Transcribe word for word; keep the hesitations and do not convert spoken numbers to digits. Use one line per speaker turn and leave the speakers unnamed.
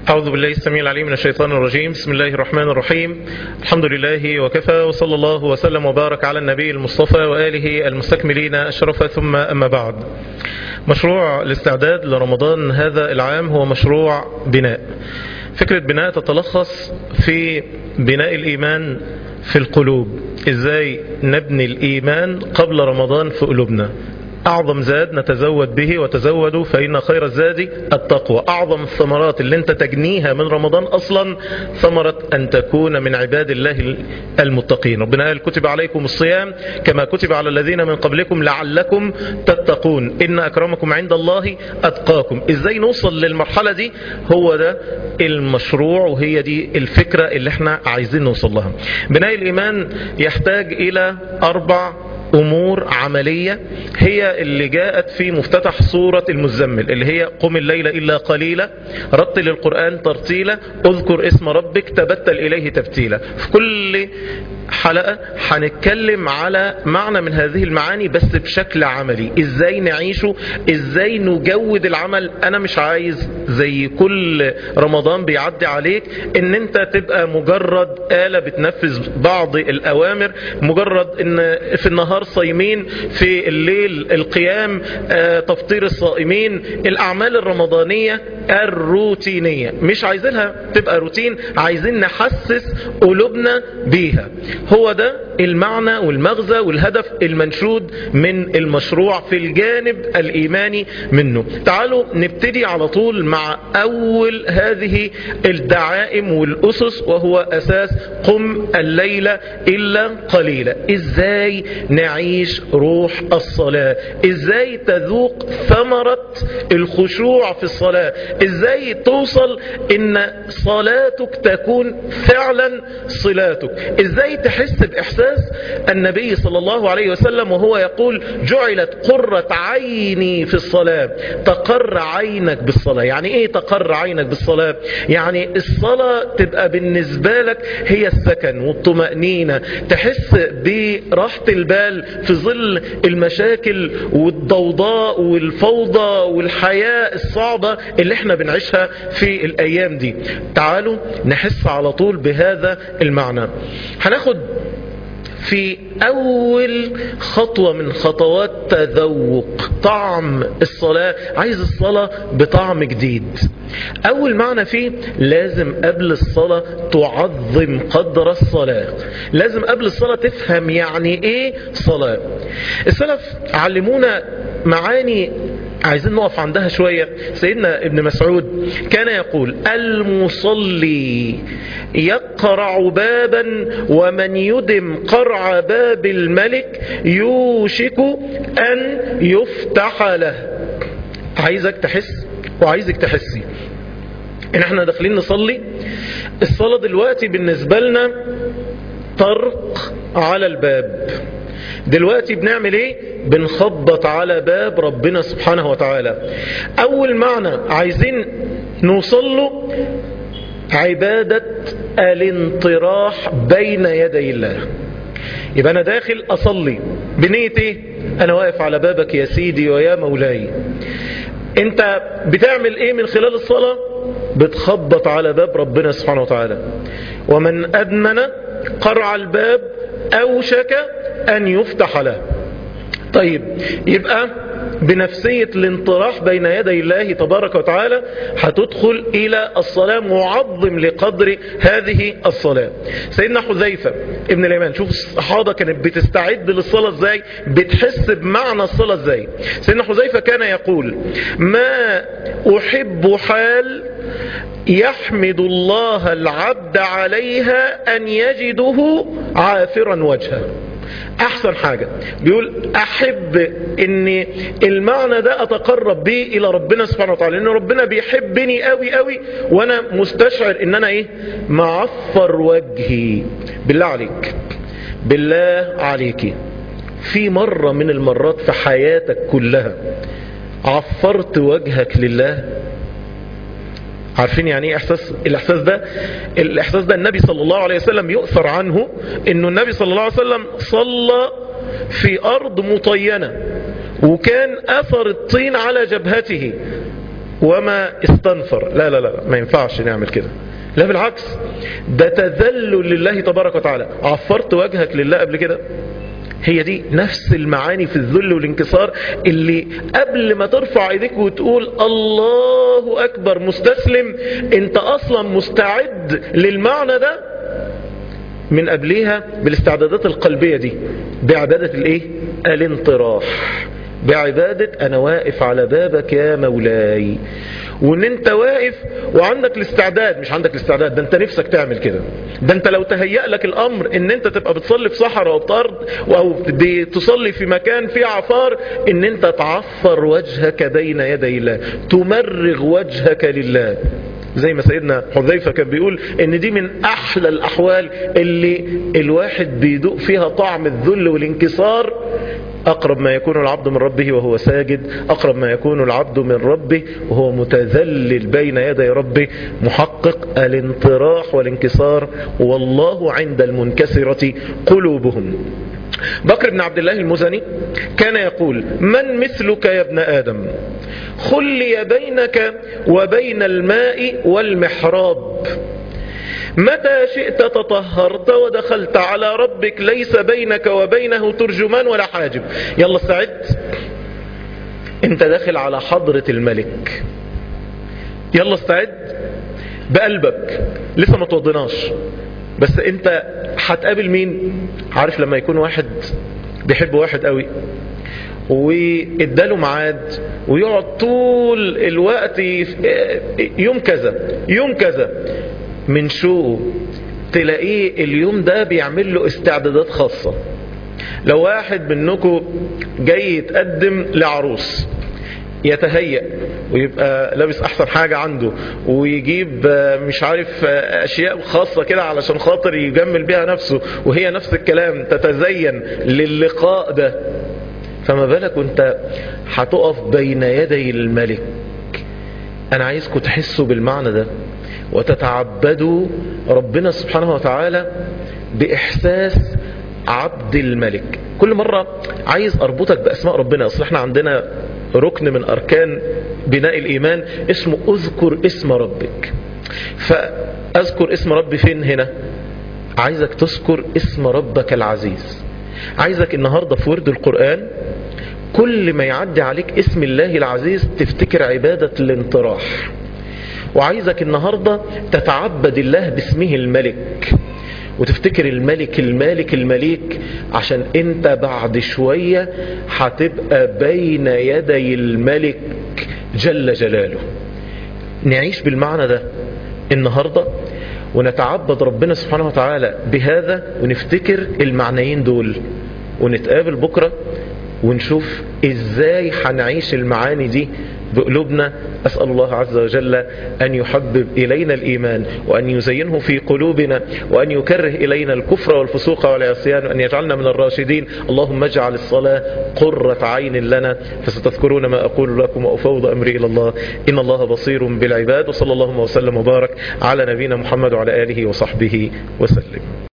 أعوذ بالله السميع العليم من الشيطان الرجيم. بسم الله الرحمن الرحيم. الحمد لله وكفى، وصلى الله وسلم وبارك على النبي المصطفى وآله المستكملين الشرف، ثم أما بعد. مشروع الاستعداد لرمضان هذا العام هو مشروع بناء. فكرة بناء تتلخص في بناء الإيمان في القلوب. إزاي نبني الإيمان قبل رمضان في قلوبنا؟ أعظم زاد نتزود به، وتزودوا فإن خير الزاد التقوى. أعظم الثمرات اللي انت تجنيها من رمضان أصلا ثمرة أن تكون من عباد الله المتقين. ربنا قال كتب عليكم الصيام كما كتب على الذين من قبلكم لعلكم تتقون إن أكرمكم عند الله أتقاكم. إزاي نوصل للمرحلة دي؟ هو ده المشروع، وهي دي الفكرة اللي احنا عايزين نوصل لها. بناء الإيمان يحتاج إلى أربع أمور عملية، هي اللي جاءت في مفتتح سورة المزمل، اللي هي قم الليل إلا قليلا، رتل القرآن ترتيلا، اذكر اسم ربك، تبتل إليه تبتيلا. في كل حلقة هنتكلم على معنى من هذه المعاني بس بشكل عملي، ازاي نعيشه، ازاي نجود العمل. انا مش عايز زي كل رمضان بيعدي عليك ان انت تبقى مجرد آلة بتنفذ بعض الأوامر، مجرد ان في النهار صايمين، في الليل القيام، آه، تفطير الصائمين، الأعمال الرمضانية الروتينية. مش عايزينها تبقى روتين، عايزين نحسس قلوبنا بيها. هو ده المعنى والمغزى والهدف المنشود من المشروع في الجانب الإيماني منه. تعالوا نبتدي على طول مع أول هذه الدعائم والأسس، وهو أساس قم الليل إلا قليلا. إزاي نعيش روح الصلاة؟ إزاي تذوق ثمرة الخشوع في الصلاة؟ إزاي توصل إن صلاتك تكون فعلا صلاتك؟ إزاي تحس بإحساس النبي صلى الله عليه وسلم وهو يقول جعلت قرة عيني في الصلاة؟ تقر عينك بالصلاة. يعني إيه تقر عينك بالصلاة؟ يعني الصلاة تبقى بالنسبة لك هي السكن والطمأنينة، تحس براحة البال في ظل المشاكل والضوضاء والفوضى والحياة الصعبة اللي احنا بنعيشها في الأيام دي. تعالوا نحس على طول بهذا المعنى. هناخد في أول خطوة من خطوات تذوق طعم الصلاة. عايز الصلاة بطعم جديد. أول معنى فيه لازم قبل الصلاة تعظم قدر الصلاة. لازم قبل الصلاة تفهم يعني إيه صلاة. السلف علمونا معاني عايزين نقف عندها شوية. سيدنا ابن مسعود كان يقول المصلي يقرع بابا ومن يدم قرع باب الملك يوشك أن يفتح له. عايزك تحس وعايزك تحسي ان احنا داخلين نصلي. الصلاة دلوقتي بالنسبة لنا طرق على الباب. دلوقتي بنعمل ايه؟ بنخبط على باب ربنا سبحانه وتعالى. اول معنى عايزين نوصل له عبادة الانطراح بين يدي الله. يبقى انا داخل اصلي بنية ايه؟ انا واقف على بابك يا سيدي ويا مولاي. انت بتعمل ايه من خلال الصلاة؟ بتخبط على باب ربنا سبحانه وتعالى. ومن أدمن قرع الباب أوشك أن يفتح له. طيب يبقى بنفسية الانطراح بين يدي الله تبارك وتعالى هتدخل إلى الصلاة معظم لقدر هذه الصلاة. سيدنا حذيفة ابن اليمان، شوف الصحابة كانت بتستعد للصلاة ازاي، بتحس بمعنى الصلاة ازاي. سيدنا حذيفة كان يقول ما أحب حال يحمد الله العبد عليها أن يجده عافرا وجهه. احسن حاجة بيقول احب ان المعنى ده اتقرب به الى ربنا سبحانه وتعالى، لان ربنا بيحبني قوي قوي وانا مستشعر ان انا ايه؟ معفر وجهي. بالله عليك، بالله عليك، في مرة من المرات في حياتك كلها عفرت وجهك لله؟ عارفين يعني ايه احساس الاحساس ده؟ الاحساس ده النبي صلى الله عليه وسلم يؤثر عنه انه النبي صلى الله عليه وسلم صلى في ارض مطينة وكان اثر الطين على جبهته، وما استنفر. لا لا لا ما ينفعش نعمل كده، لا بالعكس، ده تذلل لله تبارك وتعالى. عفرت وجهك لله قبل كده؟ هي دي نفس المعاني في الذل والانكسار، اللي قبل ما ترفع ايديك وتقول الله اكبر مستسلم، انت اصلا مستعد للمعنى ده من قبلها بالاستعدادات القلبية دي، بعبادة الايه؟ الانطراح، بعبادة انا واقف على بابك يا مولاي. وان انت واقف وعندك الاستعداد، مش عندك الاستعداد، ده انت نفسك تعمل كده. ده انت لو تهيأ لك الامر ان انت تبقى بتصلي في صحراء او بارض او تصلي في مكان فيه عفار، ان انت تعفر وجهك بين يدي الله، تمرغ وجهك لله. زي ما سيدنا حذيفة كان بيقول ان دي من احلى الاحوال اللي الواحد بيدوق فيها طعم الذل والانكسار. أقرب ما يكون العبد من ربه وهو ساجد، أقرب ما يكون العبد من ربه وهو متذلل بين يدي ربه، محقق الانطراح والانكسار. والله عند المنكسرة قلوبهم. بكر بن عبد الله المزني كان يقول: من مثلك يا ابن آدم؟ خلي بينك وبين الماء والمحراب، متى شئت تطهرت ودخلت على ربك ليس بينك وبينه ترجمان ولا حاجب. يلا استعد، انت داخل على حضرة الملك. يلا استعد بقلبك، لسه ما توضناش، بس انت هتقابل مين؟ عارف لما يكون واحد بيحب واحد قوي واداله ميعاد ويقعد طول الوقت يوم كذا يوم كذا من شو تلاقيه اليوم ده بيعمل له استعدادات خاصة. لو واحد منكم جاي يتقدم لعروس، يتهيأ ويبقى لابس احسن حاجة عنده ويجيب مش عارف اشياء خاصة كده علشان خاطر يجمل بيها نفسه، وهي نفس الكلام تتزين للقاء ده، فما بالك وانت هتقف بين يدي الملك. انا عايزكم تحسوا بالمعنى ده وتتعبدوا ربنا سبحانه وتعالى بإحساس عبد الملك. كل مرة عايز أربطك بأسماء ربنا. أصل احنا عندنا ركن من أركان بناء الإيمان اسمه أذكر اسم ربك. فأذكر اسم ربي فين هنا؟ عايزك تذكر اسم ربك العزيز. عايزك النهاردة في ورد القرآن كل ما يعدي عليك اسم الله العزيز تفتكر عبادة الانطراح. وعايزك النهاردة تتعبد الله باسمه الملك، وتفتكر الملك المالك المليك، عشان انت بعد شوية هتبقى بين يدي الملك جل جلاله. نعيش بالمعنى ده النهاردة ونتعبد ربنا سبحانه وتعالى بهذا، ونفتكر المعنيين دول، ونتقابل بكرة ونشوف ازاي هنعيش المعاني دي بقلوبنا. أسأل الله عز وجل أن يحبب إلينا الإيمان وأن يزينه في قلوبنا وأن يكره إلينا الكفر والفسوق والعصيان وأن يجعلنا من الراشدين. اللهم اجعل الصلاة قرة عين لنا. فستذكرون ما أقول لكم وأفوض أمري إلى الله، إن الله بصير بالعباد. وصلى الله وسلم وبارك على نبينا محمد وعلى آله وصحبه وسلم.